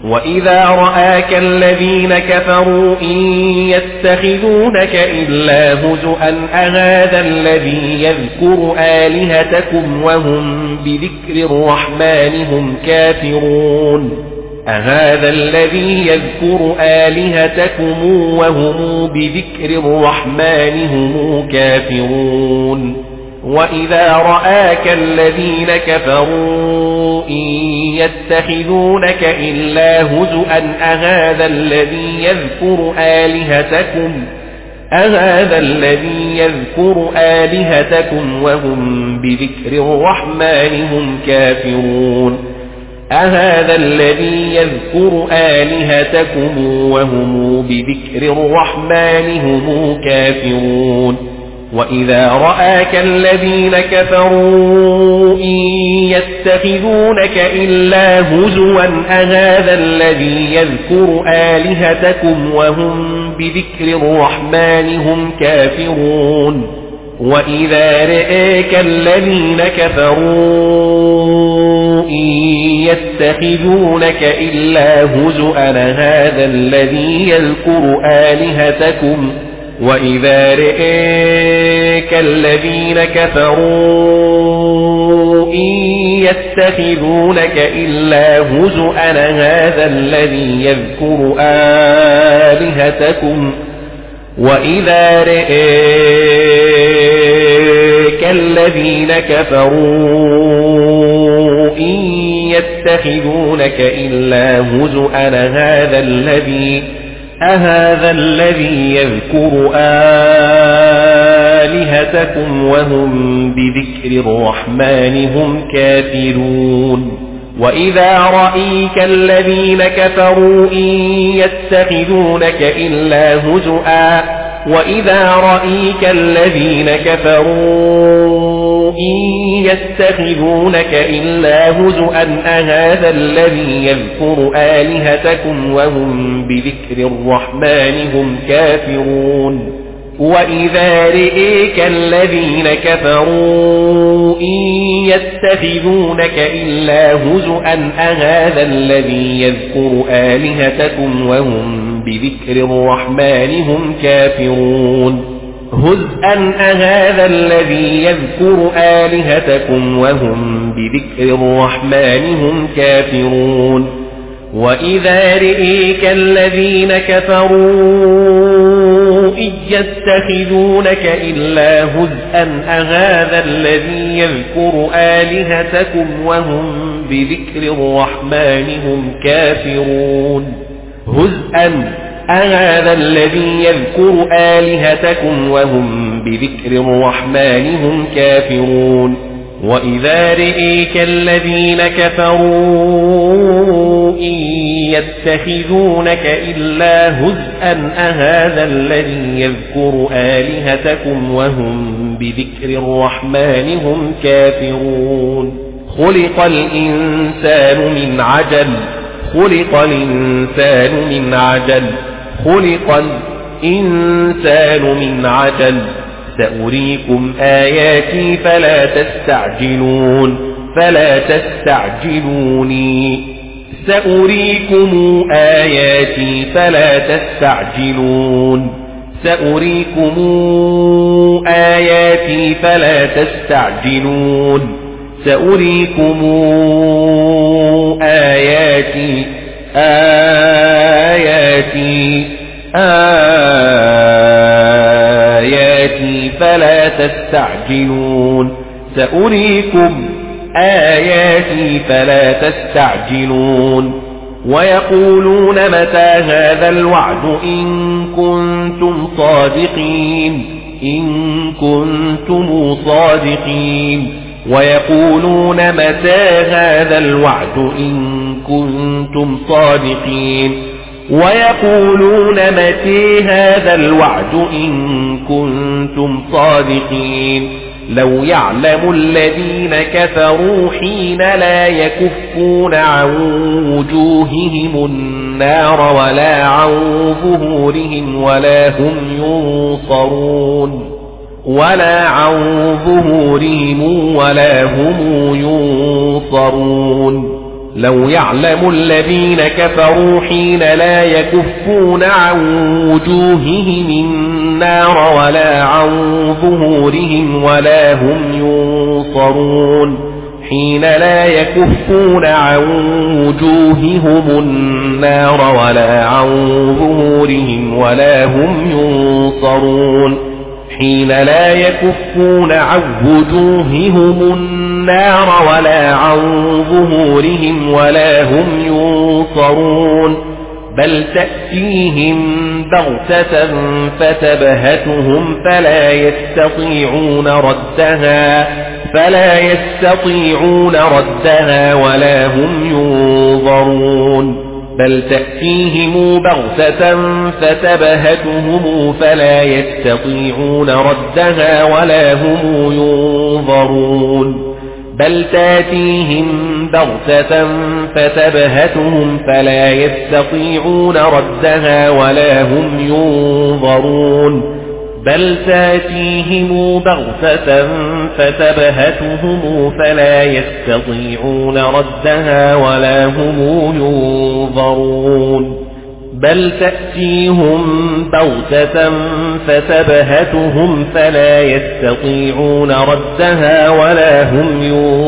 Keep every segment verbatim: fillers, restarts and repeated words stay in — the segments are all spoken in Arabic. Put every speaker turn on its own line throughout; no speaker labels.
وإذا رآك الذين كفروا إن يتخذونك إلا هزؤا أهذا الذي يذكر آلهتكم وهم بذكر الرحمن هم كافرون أهذا الذي يذكر آلهتكم وهم بذكر الرحمن هم كافرون وإذا رآك الذين كفروا إن يتخذونك إلا هزؤا أهذا الذي يذكر آلهتكم أهذا الذي يذكر آلهتكم وهم بذكر الرحمن هم كافرون أهذا الذي يذكر آلهتكم وهم بذكر الرحمن هم كافرون وإذا رآك الذين كفروا إن يتخذونك إلا هزوا أهذا الذي يذكر آلهتكم وهم بذكر الرحمن هم كافرون وإذا رآك الذين كفروا إن يتخذونك إلا هزوا أهذا الذي يذكر آلهتكم وإذا رآك الذين كفروا إن يتخذونك إلا هزؤا هذا الذي يذكر آلهتكم وإذا رآك الذين كفروا إن يتخذونك إلا هزؤا هذا الذي أهذا الذي يذكر آلهتكم وهم بذكر الرحمن هم كافرون وإذا رأيك الذين كفروا إن يتخذونك إلا هزؤا وإذا رأيك الذين كفروا إن يتخذونك إلا هزؤا أهذا الذي يذكر آلهتكم وهم بذكر الرحمن هم كافرون وإذا رئيك الذين كفروا إن يتخذونك إلا هزؤا أهذا الذي يذكر آلهتكم وهم بذكر الرحمن هم كافرون هزءا أهذا الذي يذكر آلهتكم وهم بذكر الرحمن هم كافرون وإذا رئيك الذين كفروا إن يتخذونك إلا هزءا أهذا الذي يذكر آلهتكم وهم بذكر الرحمن هم كافرون هزءا أهذا الذي يذكر آلهتكم وهم بذكر الرحمن هم كافرون وإذا رئيك الذين كفروا إن يتخذونك إلا هزءا أهذا الذي يذكر آلهتكم وهم بذكر الرحمن هم كافرون خلق الإنسان من عجل خلق الإنسان من عجل خلق الإنسان من عجل سأريكم آياتي فلا تستعجلون فلا تستعجلوني سأريكم آياتي فلا تستعجلون سأريكم آياتي فلا تستعجلون سأريكم آياتي آياتي آياتي فلا تستعجلون سأريكم آياتي فلا تستعجلون ويقولون متى هذا الوعد إن كنتم صادقين إن كنتم صادقين ويقولون متى هذا الوعد إن كنتم صادقين ويقولون متى هذا الوعد إن كنتم صادقين لو يعلم الذين كفروا حين لا يكفون عن وجوههم النار ولا عن ظهورهم ولا هم ينصرون ولا عن ظهورهم ولا هم ينصرون لو يعلم الذين كفروا حين لا يكفون عن وجوههم النار ولا عن ظهورهم ولا هم ينصرون حين لا يكفون عن وجوههم النار ولا عن ظهورهم ولا هم ينصرون حين لا يكفون عن وجوههم النار ولا عن ظهورهم ولا هم ينصرون بل تأتيهم بغتة فتبهتهم فلا يستطيعون ردها فلا يستطيعون ردها ولا هم ينظرون بل تأتيهم بغتة فتبهتهم فلا يستطيعون ردها ولا هم ينظرون بل تأتيهم بغتة فتبهتهم فلا يستطيعون ردها ولا هم ينظرون بل تأتيهم بغتة فتبهتهم فلا يستطيعون ردها ولا هم ينظرون بل تأتيهم بغتة فتبهتهم فلا يستطيعون ردها ولا هم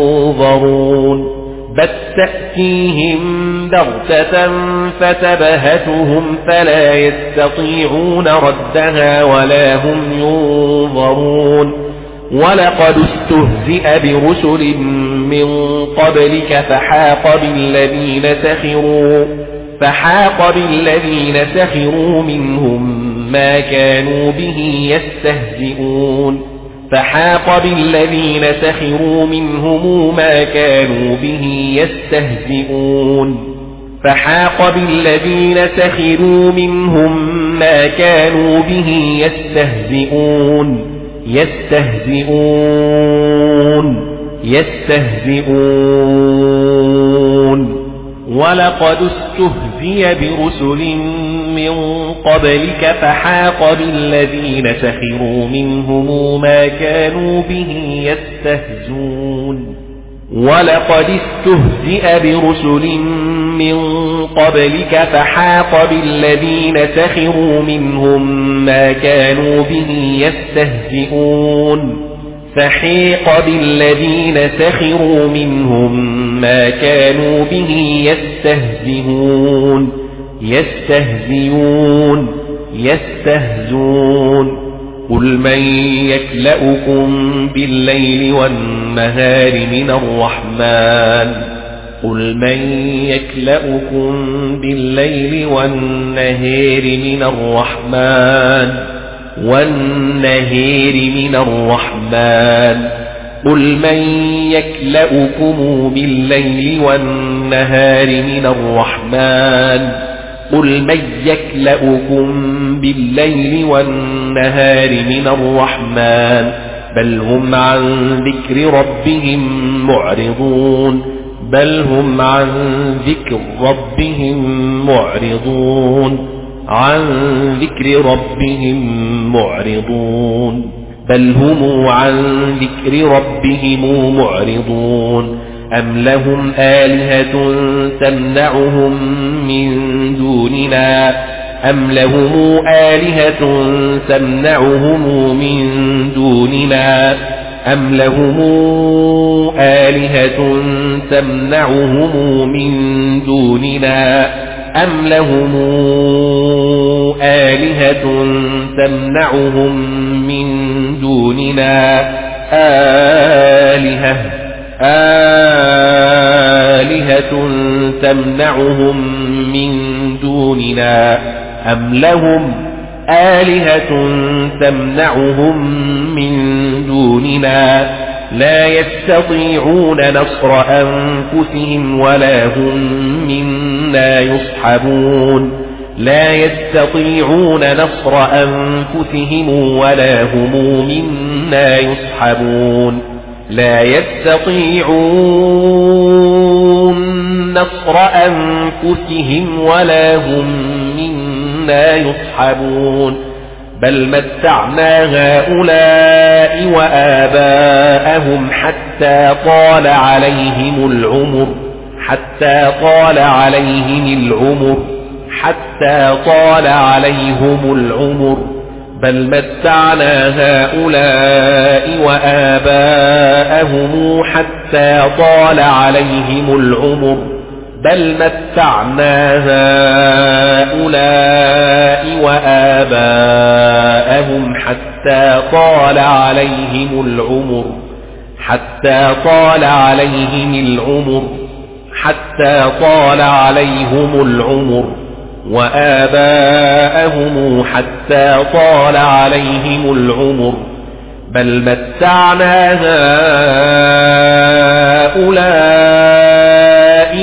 ينظرون بل تأتيهم بغتة فتبهتهم فلا يستطيعون ردها ولا هم ينظرون ولقد استهزئ برسل من قبلك فحاق بالذين سخروا فحاق بالذين سخروا منهم ما كانوا به يستهزئون فحاق بالذين سخروا منهم ما كانوا به يستهزئون فحاق بالذين سخروا منهم ما كانوا به يستهزئون يستهزئون يستهزئون ولقد استهزئ برسل من قبلك فحاق بالذين سخروا منهم ما كانوا به يستهزئون ولقد استهزئ برسل من قبلك فحاق بالذين سخروا منهم ما كانوا به يستهزئون فحيق بالذين سخروا منهم ما كانوا به يستهزئون يستهزئون يستهزون قل من يكلؤكم بالليل والنهار من الرحمن قل من يكلؤكم بالليل والنهار من الرحمن والنهار من الرحمن قل من يكلؤكم بالليل والنهار من الرحمن قل من يكلؤكم بالليل والنهار من الرحمن بل هم عن ذكر ربهم معرضون بل هم عن ذكر ربهم معرضون عن ذكر ربهم معرضون بل هم عن ذكر ربهم معرضون أم لهم آلهة تمنعهم من دوننا أم لهم آلهة تمنعهم من دوننا أم لهم آلهة تمنعهم من دوننا أم لهم آلهة تمنعهم من دوننا آلهة آلهة تمنعهم من دوننا أم لهم آلهة تمنعهم من دوننا لا يستطيعون نصر أنفسهم ولا هم منا يصحبون لا يستطيعون نصر أنفسهم ولا هم منا يصحبون لا يستطيعون نصر أنفسهم ولا هم منا يصحبون بل متعنا هؤلاء وآباءهم حتى طال عليهم العمر حتى طال عليهم العمر حتى طال عليهم العمر بل متعنا هؤلاء وآباءهم حتى طال عليهم العمر بل متعنا هؤلاء وآباءهم حتى طال عليهم العمر حتى طال عليهم العمر حتى طال عليهم العمر وآباءهم حتى طال عليهم العمر بل متعنا هؤلاء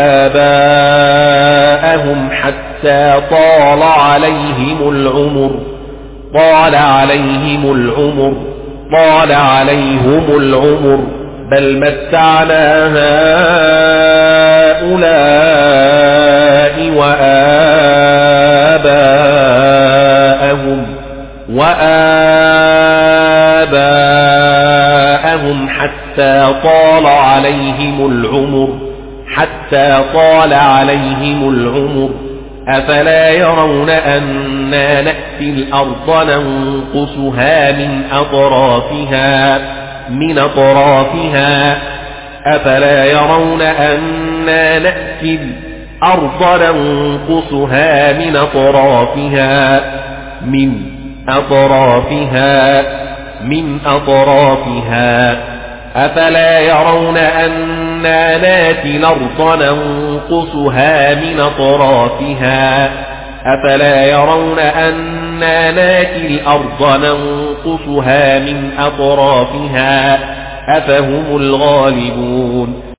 وآباءهم حتى طال عليهم العمر طال عليهم العمر طال عليهم العمر بل متعنا هؤلاء وآباءهم وآباءهم حتى طال عليهم العمر حتى طال عليهم العمر أفلا يرون أنا نأتي الأرض ننقصها من أطرافها من أطرافها أفلا يرون أنا نأتي الأرض ننقصها من أطرافها من أطرافها من أطرافها أفلا يرون أنا نأتي الأرض ننقصها من أطرافها أفلا يرون أنا نأتي الأرض ننقصها من أطرافها أفهم الغالبون